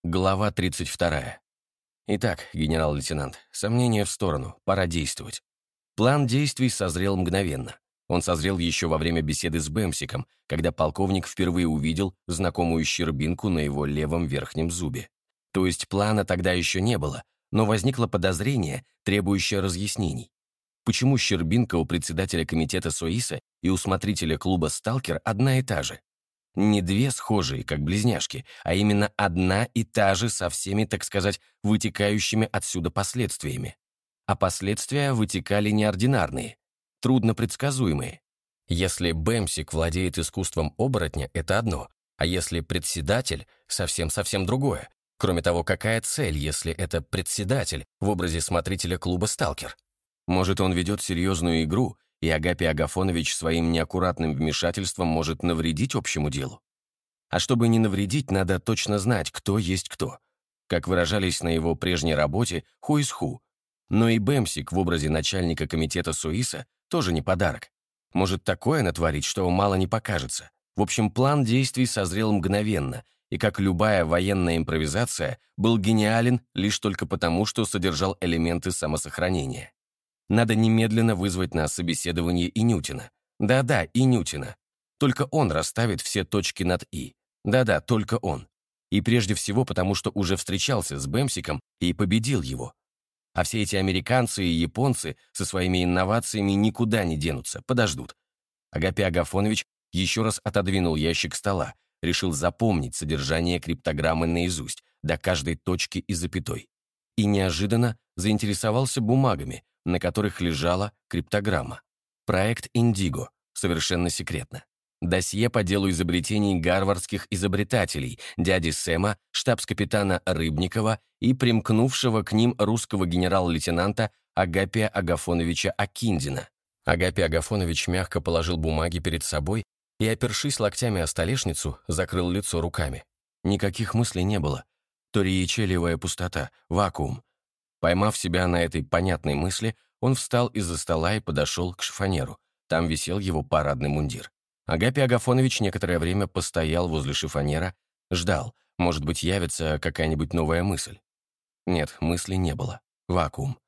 Глава 32. Итак, генерал-лейтенант, сомнения в сторону, пора действовать. План действий созрел мгновенно. Он созрел еще во время беседы с Бэмсиком, когда полковник впервые увидел знакомую щербинку на его левом верхнем зубе. То есть плана тогда еще не было, но возникло подозрение, требующее разъяснений. Почему щербинка у председателя комитета СОИСа и у смотрителя клуба «Сталкер» одна и та же? Не две схожие, как близняшки, а именно одна и та же со всеми, так сказать, вытекающими отсюда последствиями. А последствия вытекали неординарные, трудно предсказуемые. Если Бэмсик владеет искусством оборотня, это одно, а если председатель — совсем-совсем другое. Кроме того, какая цель, если это председатель в образе смотрителя клуба «Сталкер»? Может, он ведет серьезную игру, и Агапий Агафонович своим неаккуратным вмешательством может навредить общему делу? А чтобы не навредить, надо точно знать, кто есть кто. Как выражались на его прежней работе, who is who. Но и Бэмсик в образе начальника комитета СОИСа тоже не подарок. Может такое натворить, что мало не покажется. В общем, план действий созрел мгновенно, и, как любая военная импровизация, был гениален лишь только потому, что содержал элементы самосохранения. Надо немедленно вызвать на собеседование Инютина. Да-да, Инютина. Только он расставит все точки над «и». Да-да, только он. И прежде всего потому, что уже встречался с Бэмсиком и победил его. А все эти американцы и японцы со своими инновациями никуда не денутся, подождут. Агапий Агафонович еще раз отодвинул ящик стола, решил запомнить содержание криптограммы наизусть, до каждой точки и запятой. И неожиданно заинтересовался бумагами, на которых лежала криптограмма. Проект «Индиго», совершенно секретно. Досье по делу изобретений гарвардских изобретателей, дяди Сэма, штабс-капитана Рыбникова и примкнувшего к ним русского генерал-лейтенанта Агапия Агафоновича Акиндина. Агапий Агафонович мягко положил бумаги перед собой и, опершись локтями о столешницу, закрыл лицо руками. Никаких мыслей не было. Ториячелевая пустота, вакуум. Поймав себя на этой понятной мысли, он встал из-за стола и подошел к шифонеру. Там висел его парадный мундир. Агапий Агафонович некоторое время постоял возле шифонера, ждал, может быть, явится какая-нибудь новая мысль. Нет, мысли не было. Вакуум.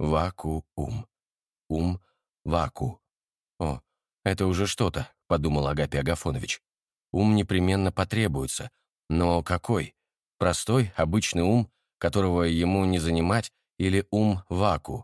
Вакуум. Ум. Ваку. О, это уже что-то, подумал Агапий Агафонович. Ум непременно потребуется. Но какой? Простой, обычный ум, которого ему не занимать, или ум-ваку?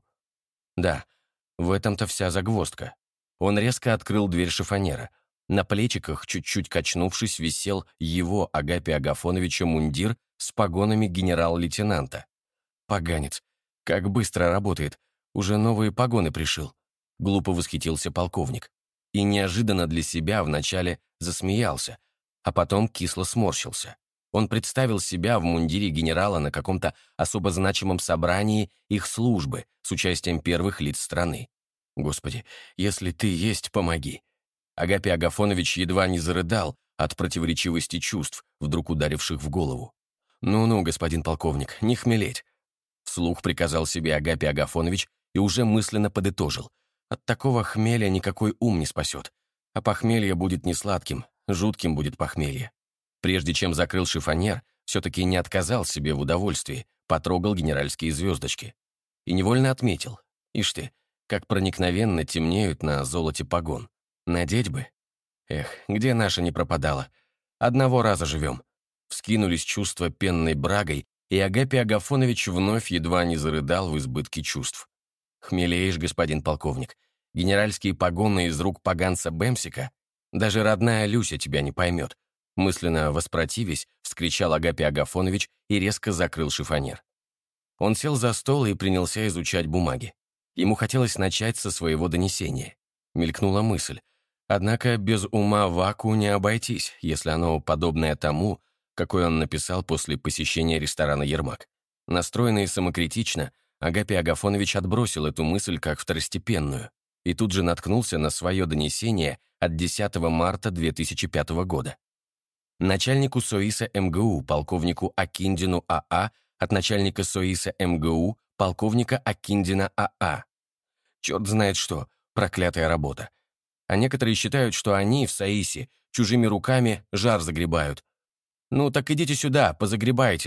Да, в этом-то вся загвоздка. Он резко открыл дверь шифонера. На плечиках, чуть-чуть качнувшись, висел его, Агапия Агафоновича, мундир с погонами генерал-лейтенанта. Поганец, как быстро работает, уже новые погоны пришил. Глупо восхитился полковник. И неожиданно для себя вначале засмеялся, а потом кисло сморщился. Он представил себя в мундире генерала на каком-то особо значимом собрании их службы с участием первых лиц страны. Господи, если ты есть, помоги. Агапий Агафонович едва не зарыдал от противоречивости чувств, вдруг ударивших в голову. «Ну-ну, господин полковник, не хмелеть!» Вслух приказал себе Агапий Агафонович и уже мысленно подытожил. От такого хмеля никакой ум не спасет, а похмелье будет не сладким, жутким будет похмелье. Прежде чем закрыл шифонер, все-таки не отказал себе в удовольствии, потрогал генеральские звездочки. И невольно отметил. Ишь ты, как проникновенно темнеют на золоте погон. Надеть бы. Эх, где наша не пропадала. Одного раза живем. Вскинулись чувства пенной брагой, и Агапий Агафонович вновь едва не зарыдал в избытке чувств. Хмелеешь, господин полковник. Генеральские погоны из рук поганца Бэмсика? Даже родная Люся тебя не поймет. Мысленно воспротивясь, вскричал Агапий Агафонович и резко закрыл шифонер. Он сел за стол и принялся изучать бумаги. Ему хотелось начать со своего донесения. Мелькнула мысль. Однако без ума Ваку не обойтись, если оно подобное тому, какой он написал после посещения ресторана «Ермак». Настроенный самокритично, Агапий Агафонович отбросил эту мысль как второстепенную и тут же наткнулся на свое донесение от 10 марта 2005 года. Начальнику СОИСа МГУ, полковнику Акиндину А.А., от начальника СОИСа МГУ, полковника Акиндина А.А. Черт знает что, проклятая работа. А некоторые считают, что они в СОИСе чужими руками жар загребают. Ну так идите сюда, позагребайте.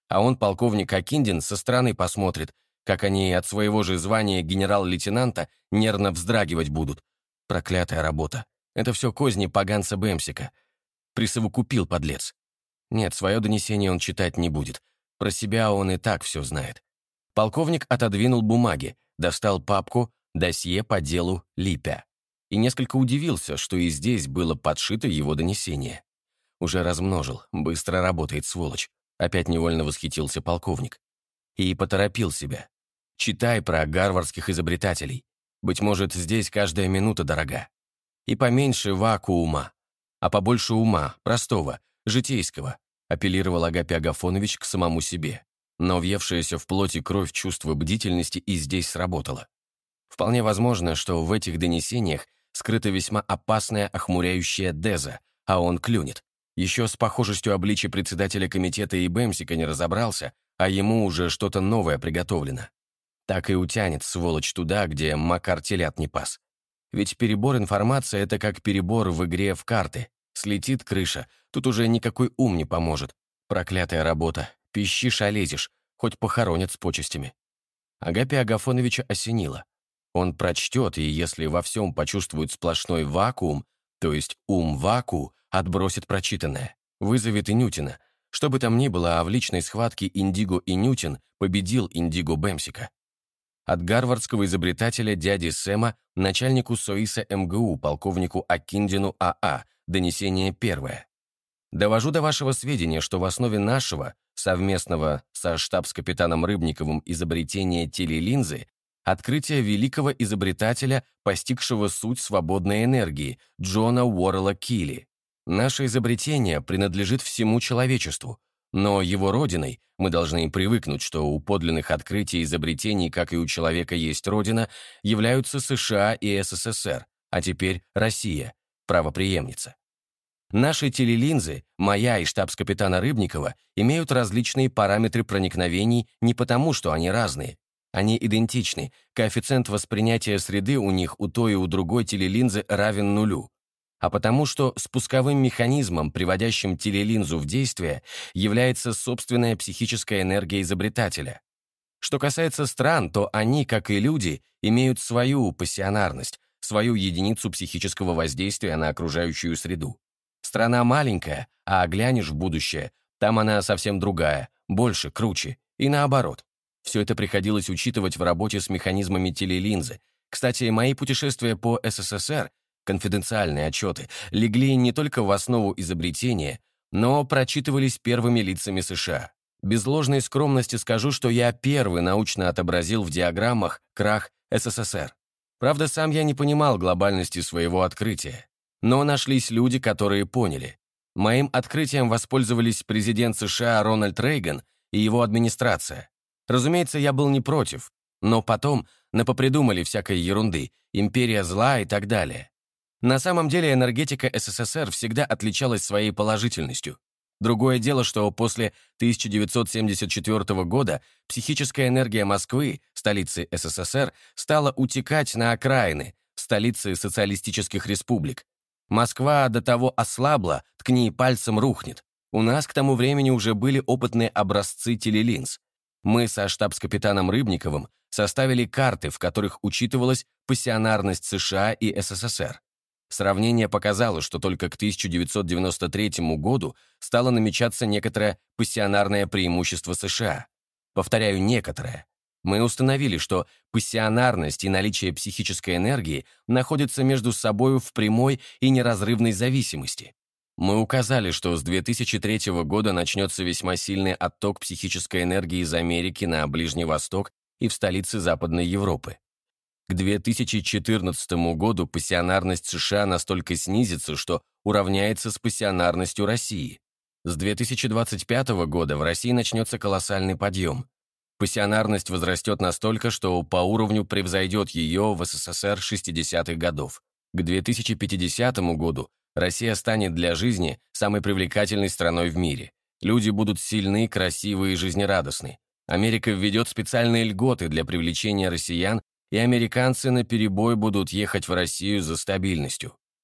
А он, полковник Акиндин, со стороны посмотрит, как они от своего же звания генерал-лейтенанта нервно вздрагивать будут. Проклятая работа. Это все козни поганца Бэмсика. Присовокупил, подлец. Нет, свое донесение он читать не будет. Про себя он и так все знает. Полковник отодвинул бумаги, достал папку «Досье по делу Липя» и несколько удивился, что и здесь было подшито его донесение. Уже размножил, быстро работает сволочь. Опять невольно восхитился полковник. И поторопил себя. Читай про гарвардских изобретателей. Быть может, здесь каждая минута дорога. И поменьше вакуума, а побольше ума, простого, житейского, апеллировал Агапий Агафонович к самому себе. Но въевшаяся в плоть и кровь чувство бдительности и здесь сработало. Вполне возможно, что в этих донесениях скрыта весьма опасная охмуряющая деза, а он клюнет. Еще с похожестью обличия председателя комитета и Бэмсика не разобрался, а ему уже что-то новое приготовлено. Так и утянет, сволочь, туда, где Макар телят не пас. Ведь перебор информации — это как перебор в игре в карты. Слетит крыша, тут уже никакой ум не поможет. Проклятая работа. Пищишь, а лезешь, хоть похоронят с почестями. Агапия Агафоновича осенило. Он прочтет, и если во всем почувствует сплошной вакуум, то есть ум-ваку, отбросит прочитанное, вызовет Инютина. Что бы там ни было, а в личной схватке Индиго Инютин победил Индиго Бэмсика. От гарвардского изобретателя дяди Сэма начальнику СОИСа МГУ, полковнику Акиндину АА, донесение первое. Довожу до вашего сведения, что в основе нашего, совместного со штабс-капитаном Рыбниковым изобретения телелинзы, открытие великого изобретателя, постигшего суть свободной энергии, Джона Уоррелла Килли. Наше изобретение принадлежит всему человечеству, но его родиной, мы должны привыкнуть, что у подлинных открытий и изобретений, как и у человека есть родина, являются США и СССР, а теперь Россия, правопреемница. Наши телелинзы, моя и штабс-капитана Рыбникова, имеют различные параметры проникновений не потому, что они разные. Они идентичны, коэффициент восприятия среды у них у той и у другой телелинзы равен нулю. А потому что спусковым механизмом, приводящим телелинзу в действие, является собственная психическая энергия изобретателя. Что касается стран, то они, как и люди, имеют свою пассионарность, свою единицу психического воздействия на окружающую среду. Страна маленькая, а глянешь в будущее, там она совсем другая, больше, круче, и наоборот. Все это приходилось учитывать в работе с механизмами телелинзы. Кстати, мои путешествия по СССР, конфиденциальные отчеты, легли не только в основу изобретения, но прочитывались первыми лицами США. Без ложной скромности скажу, что я первый научно отобразил в диаграммах крах СССР. Правда, сам я не понимал глобальности своего открытия. Но нашлись люди, которые поняли. Моим открытием воспользовались президент США Рональд Рейган и его администрация. Разумеется, я был не против, но потом напопридумали всякой ерунды, империя зла и так далее. На самом деле энергетика СССР всегда отличалась своей положительностью. Другое дело, что после 1974 года психическая энергия Москвы, столицы СССР, стала утекать на окраины, столицы социалистических республик. Москва до того ослабла, ткни пальцем рухнет. У нас к тому времени уже были опытные образцы телелинз. Мы со штабс-капитаном Рыбниковым составили карты, в которых учитывалась пассионарность США и СССР. Сравнение показало, что только к 1993 году стало намечаться некоторое пассионарное преимущество США. Повторяю, некоторое. Мы установили, что пассионарность и наличие психической энергии находятся между собой в прямой и неразрывной зависимости. Мы указали, что с 2003 года начнется весьма сильный отток психической энергии из Америки на Ближний Восток и в столицы Западной Европы. К 2014 году пассионарность США настолько снизится, что уравняется с пассионарностью России. С 2025 года в России начнется колоссальный подъем. Пассионарность возрастет настолько, что по уровню превзойдет ее в СССР 60-х годов. К 2050 году Россия станет для жизни самой привлекательной страной в мире. Люди будут сильны, красивы и жизнерадостны. Америка введет специальные льготы для привлечения россиян, и американцы наперебой будут ехать в Россию за стабильностью.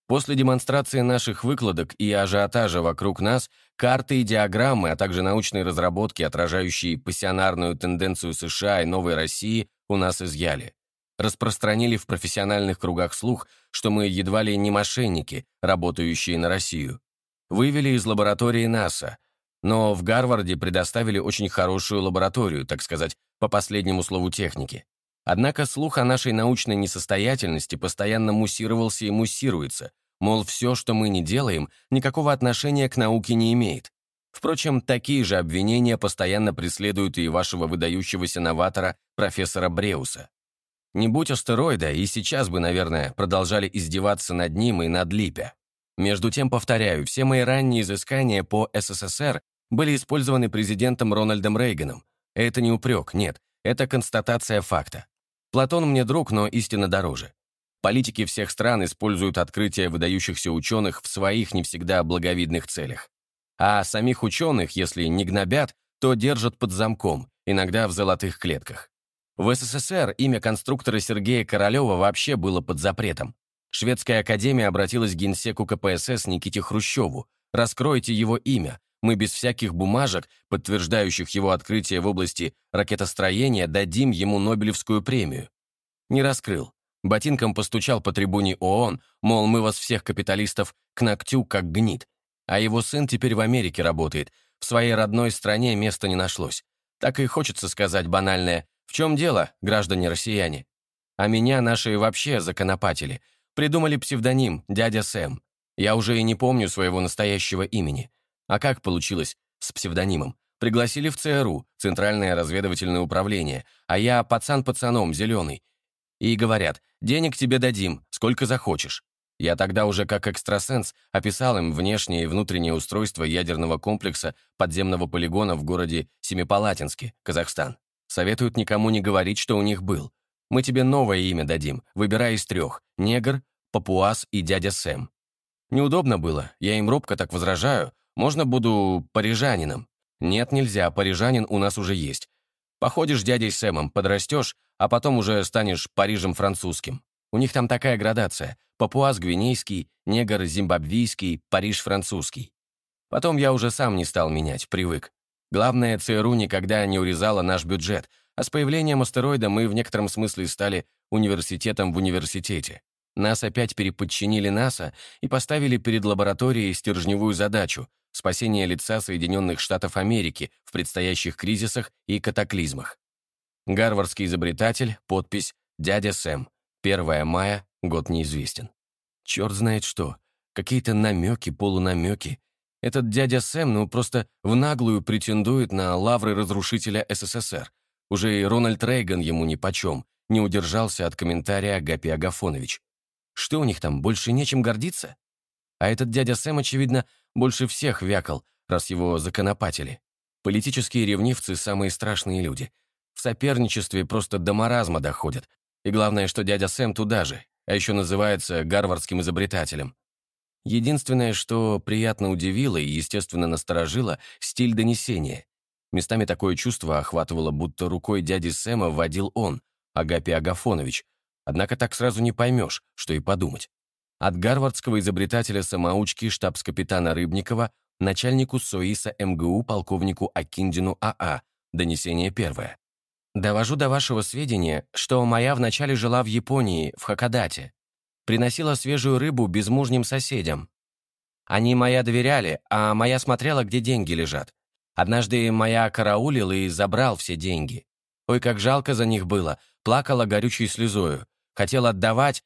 После демонстрации наших выкладок и ажиотажа вокруг нас, карты и диаграммы, а также научные разработки, отражающие пассионарную тенденцию США и Новой России, у нас изъяли. Распространили в профессиональных кругах слух, что мы едва ли не мошенники, работающие на Россию. Вывели из лаборатории НАСА, но в Гарварде предоставили очень хорошую лабораторию, так сказать, по последнему слову техники. Однако слух о нашей научной несостоятельности постоянно муссировался и муссируется, мол, все, что мы не делаем, никакого отношения к науке не имеет. Впрочем, такие же обвинения постоянно преследуют и вашего выдающегося новатора, профессора Бреуса. Не будь астероида, и сейчас бы, наверное, продолжали издеваться над ним и над Липпе. Между тем, повторяю, все мои ранние изыскания по СССР были использованы президентом Рональдом Рейганом. Это не упрек, нет, это констатация факта. Платон мне друг, но истина дороже. Политики всех стран используют открытия выдающихся ученых в своих не всегда благовидных целях. А самих ученых, если не гнобят, то держат под замком, иногда в золотых клетках. В СССР имя конструктора Сергея Королева вообще было под запретом. Шведская академия обратилась к генсеку КПСС Никите Хрущеву. «Раскройте его имя. Мы без всяких бумажек, подтверждающих его открытие в области ракетостроения, дадим ему Нобелевскую премию». Не раскрыл. Ботинком постучал по трибуне ООН, мол, мы вас всех капиталистов к ногтю как гнит. А его сын теперь в Америке работает. В своей родной стране места не нашлось. Так и хочется сказать банальное: в чем дело, граждане-россияне? А меня наши вообще законопатили. Придумали псевдоним «Дядя Сэм». Я уже и не помню своего настоящего имени. А как получилось с псевдонимом? Пригласили в ЦРУ, Центральное разведывательное управление, а я пацан пацаном, зеленый. И говорят: денег тебе дадим, сколько захочешь. Я тогда уже как экстрасенс описал им внешнее и внутреннее устройство ядерного комплекса подземного полигона в городе Семипалатинске, Казахстан. Советуют никому не говорить, что у них был. Мы тебе новое имя дадим, выбирай из 3: негр, папуас и дядя Сэм. Неудобно было, я им робко так возражаю. Можно буду парижанином? Нет, нельзя, парижанин у нас уже есть. Походишь дядей Сэмом, подрастешь, а потом уже станешь Парижем французским. У них там такая градация: папуас гвинейский, негр зимбабвийский, Париж французский. Потом я уже сам не стал менять, привык. Главное, ЦРУ никогда не урезала наш бюджет, а с появлением астероида мы в некотором смысле стали университетом в университете. Нас опять переподчинили НАСА и поставили перед лабораторией стержневую задачу — спасение лица Соединенных Штатов Америки в предстоящих кризисах и катаклизмах. Гарвардский изобретатель, подпись «Дядя Сэм», 1 мая, год неизвестен. Черт знает что, какие-то намеки, полунамеки. Этот дядя Сэм, просто в наглую претендует на лавры разрушителя СССР. Уже и Рональд Рейган ему нипочем, не удержался от комментария Агапий Агафонович. Что у них там, больше нечем гордиться? А этот дядя Сэм, очевидно, больше всех вякал, раз его законопатили. Политические ревнивцы — самые страшные люди. В соперничестве просто до маразма доходят. И главное, что дядя Сэм туда же, а еще называется гарвардским изобретателем. Единственное, что приятно удивило и, естественно, насторожило — стиль донесения. Местами такое чувство охватывало, будто рукой дяди Сэма водил он, Агапий Агафонович. Однако так сразу не поймешь, что и подумать. От гарвардского изобретателя-самоучки штабс-капитана Рыбникова начальнику СОИСа МГУ полковнику Акиндину АА. Донесение 1. Довожу до вашего сведения, что моя вначале жила в Японии, в Хоккайдо. Приносила свежую рыбу безмужним соседям. Они моя доверяли, а моя смотрела, где деньги лежат. Однажды моя караулил и забрал все деньги. Ой, как жалко за них было, плакала горючей слезою. Хотел отдавать,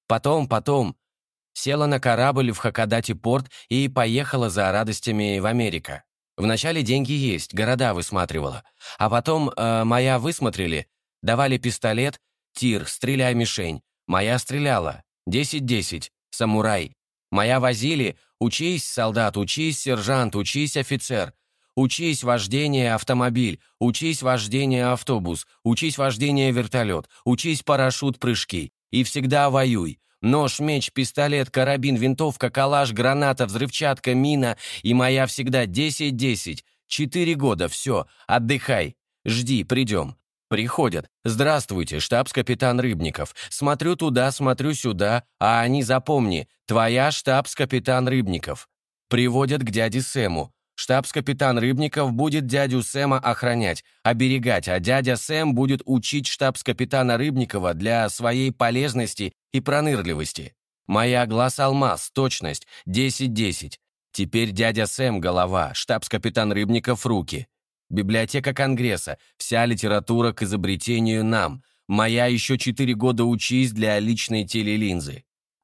потом. Села на корабль в Хоккайдо-порт и поехала за радостями в Америку. Вначале деньги есть, города высматривала. А потом моя высмотрели, давали пистолет, тир, стреляй мишень. Моя стреляла, 10-10, самурай. Моя возили, учись, солдат, учись, сержант, учись, офицер. Учись вождение автомобиль, учись вождение автобус, учись вождение вертолет, учись парашют прыжки. И всегда воюй. Нож, меч, пистолет, карабин, винтовка, калаш, граната, взрывчатка, мина. И моя всегда 10-10. 4 года, все, отдыхай. Жди, придем. Приходят. «Здравствуйте, штабс-капитан Рыбников. Смотрю туда, смотрю сюда, а они, запомни, твоя штабс-капитан Рыбников». Приводят к дяде Сэму. Штабс-капитан Рыбников будет дядю Сэма охранять, оберегать, а дядя Сэм будет учить штабс-капитана Рыбникова для своей полезности и пронырливости. Моя глаз-алмаз, точность, 10-10. Теперь дядя Сэм голова, штабс-капитан Рыбников руки. Библиотека Конгресса, вся литература к изобретению нам. Моя еще 4 года учись для личной телелинзы.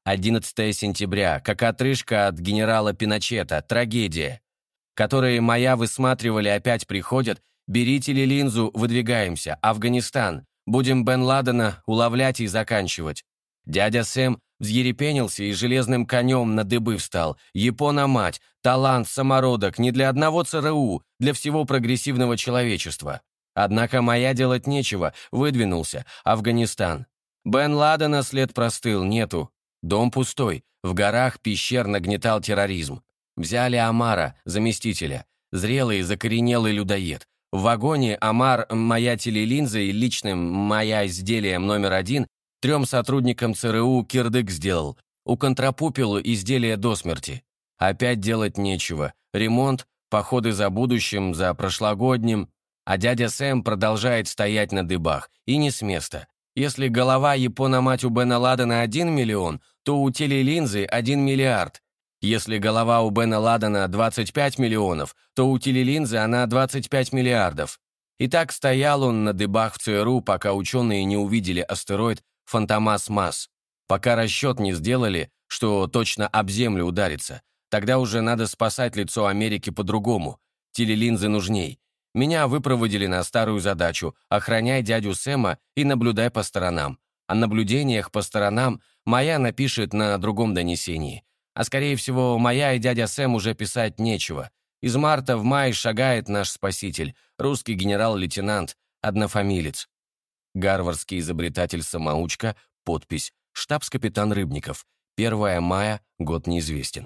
11 сентября, как отрыжка от генерала Пиночета, трагедия. Которые моя высматривали, опять приходят. Бери телелинзу, выдвигаемся. Афганистан. Будем Бен Ладена уловлять и заканчивать. Дядя Сэм взъерепенился и железным конем на дыбы встал. Япона-мать, талант, самородок, не для одного ЦРУ, для всего прогрессивного человечества. Однако моя делать нечего, выдвинулся. Афганистан. Бен Ладена след простыл, нету. Дом пустой, в горах пещер нагнетал терроризм. Взяли Омара, заместителя. Зрелый, закоренелый людоед. В вагоне Омар, моя телелинза и личным моя изделием номер 1 3 сотрудникам ЦРУ кирдык сделал. Уконтрапупил изделие до смерти. Опять делать нечего. Ремонт, походы за будущим, за прошлогодним. А дядя Сэм продолжает стоять на дыбах. И не с места. Если голова Япона-мать у Бена Ладена 1 миллион, то у телелинзы 1 миллиард. Если голова у Бена Ладена 25 миллионов, то у телелинзы она 25 миллиардов. И так стоял он на дыбах в ЦРУ, пока ученые не увидели астероид Фантомас-Масс. Пока расчет не сделали, что точно об Землю ударится. Тогда уже надо спасать лицо Америки по-другому. Телелинзы нужней. Меня выпроводили на старую задачу «Охраняй дядю Сэма и наблюдай по сторонам». О наблюдениях по сторонам моя напишет на другом донесении. А скорее всего, моя и дядя Сэм уже писать нечего. Из марта в май шагает наш спаситель, русский генерал-лейтенант, однофамилец. Гарвардский изобретатель-самоучка, подпись «Штабс-капитан Рыбников», 1 мая, год неизвестен.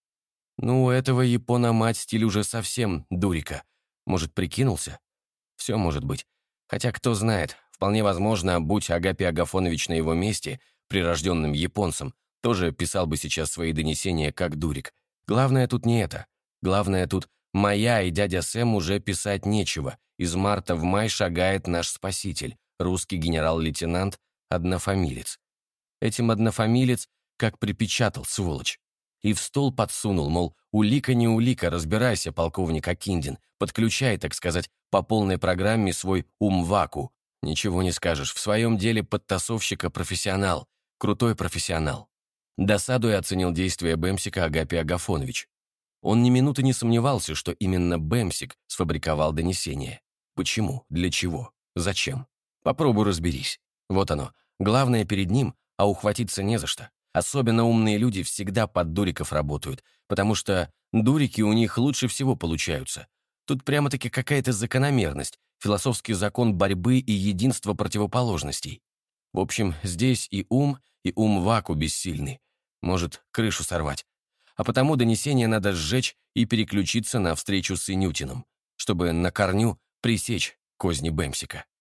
Ну, у этого Япона-мать стиль уже совсем дурика. Может, прикинулся? Все может быть. Хотя, кто знает, вполне возможно, будь Агапий Агафонович на его месте, прирожденным японцем, тоже писал бы сейчас свои донесения как дурик. Главное тут не это. Главное тут моя и дядя Сэм уже писать нечего. Из марта в май шагает наш спаситель, русский генерал-лейтенант, однофамилец. Этим однофамилец как припечатал, сволочь. И в стол подсунул, мол, улика не улика, разбирайся, полковник Акиндин, подключай, так сказать, по полной программе свой ум-ваку. Ничего не скажешь, в своем деле подтасовщика профессионал, крутой профессионал. Досадуя оценил действия Бэмсика Агапий Агафонович. Он ни минуты не сомневался, что именно Бэмсик сфабриковал донесение. Почему? Для чего? Зачем? Попробуй разберись. Вот оно. Главное перед ним, а ухватиться не за что. Особенно умные люди всегда под дуриков работают, потому что дурики у них лучше всего получаются. Тут прямо-таки какая-то закономерность, философский закон борьбы и единства противоположностей. В общем, здесь и ум-ваку бессильны. Может, крышу сорвать. А потому донесение надо сжечь и переключиться на встречу с Инютиным, чтобы на корню пресечь козни Бэмсика.